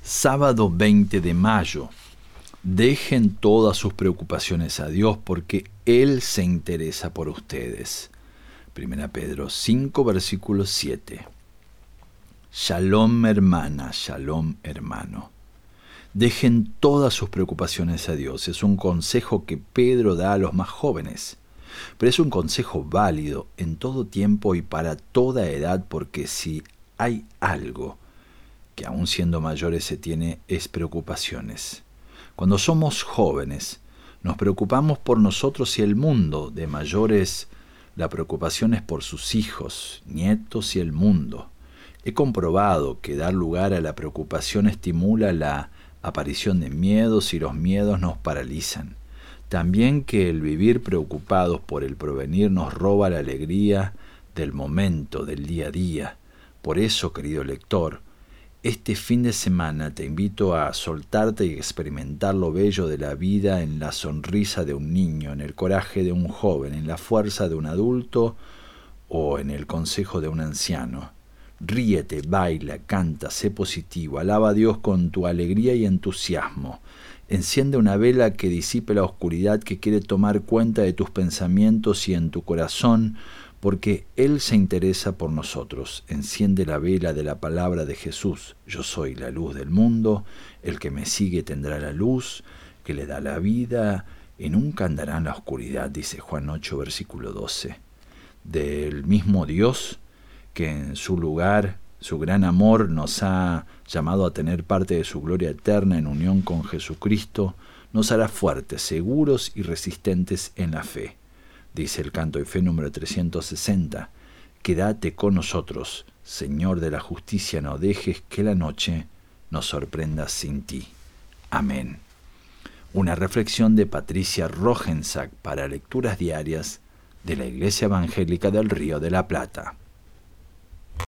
Sábado 20 de mayo. Dejen todas sus preocupaciones a Dios porque Él se interesa por ustedes. 1 Pedro 5, versículo 7. Shalom hermana, shalom hermano. Dejen todas sus preocupaciones a Dios. Es un consejo que Pedro da a los más jóvenes. Pero es un consejo válido en todo tiempo y para toda edad, porque si hay algo que aún siendo mayores se tiene es preocupaciones. Cuando somos jóvenes, nos preocupamos por nosotros y el mundo. De mayores, la preocupación es por sus hijos, nietos y el mundo. He comprobado que dar lugar a la preocupación estimula la aparición de miedos y los miedos nos paralizan. También que el vivir preocupados por el porvenir nos roba la alegría del momento, del día a día. Por eso, querido lector, este fin de semana te invito a soltarte y experimentar lo bello de la vida en la sonrisa de un niño, en el coraje de un joven, en la fuerza de un adulto o en el consejo de un anciano. Ríete, baila, canta, sé positivo, alaba a Dios con tu alegría y entusiasmo. Enciende una vela que disipe la oscuridad que quiere tomar cuenta de tus pensamientos y en tu corazón, porque Él se interesa por nosotros. Enciende la vela de la palabra de Jesús. Yo soy la luz del mundo, el que me sigue tendrá la luz, que le da la vida, y nunca andará en la oscuridad, dice Juan 8, versículo 12. Del mismo Dios, que en su lugar, su gran amor, nos ha llamado a tener parte de su gloria eterna en unión con Jesucristo, nos hará fuertes, seguros y resistentes en la fe. Dice el canto de fe número 360, quédate con nosotros, Señor de la justicia, no dejes que la noche nos sorprenda sin ti. Amén. Una reflexión de Patricia Roggensack para lecturas diarias de la Iglesia Evangélica del Río de la Plata.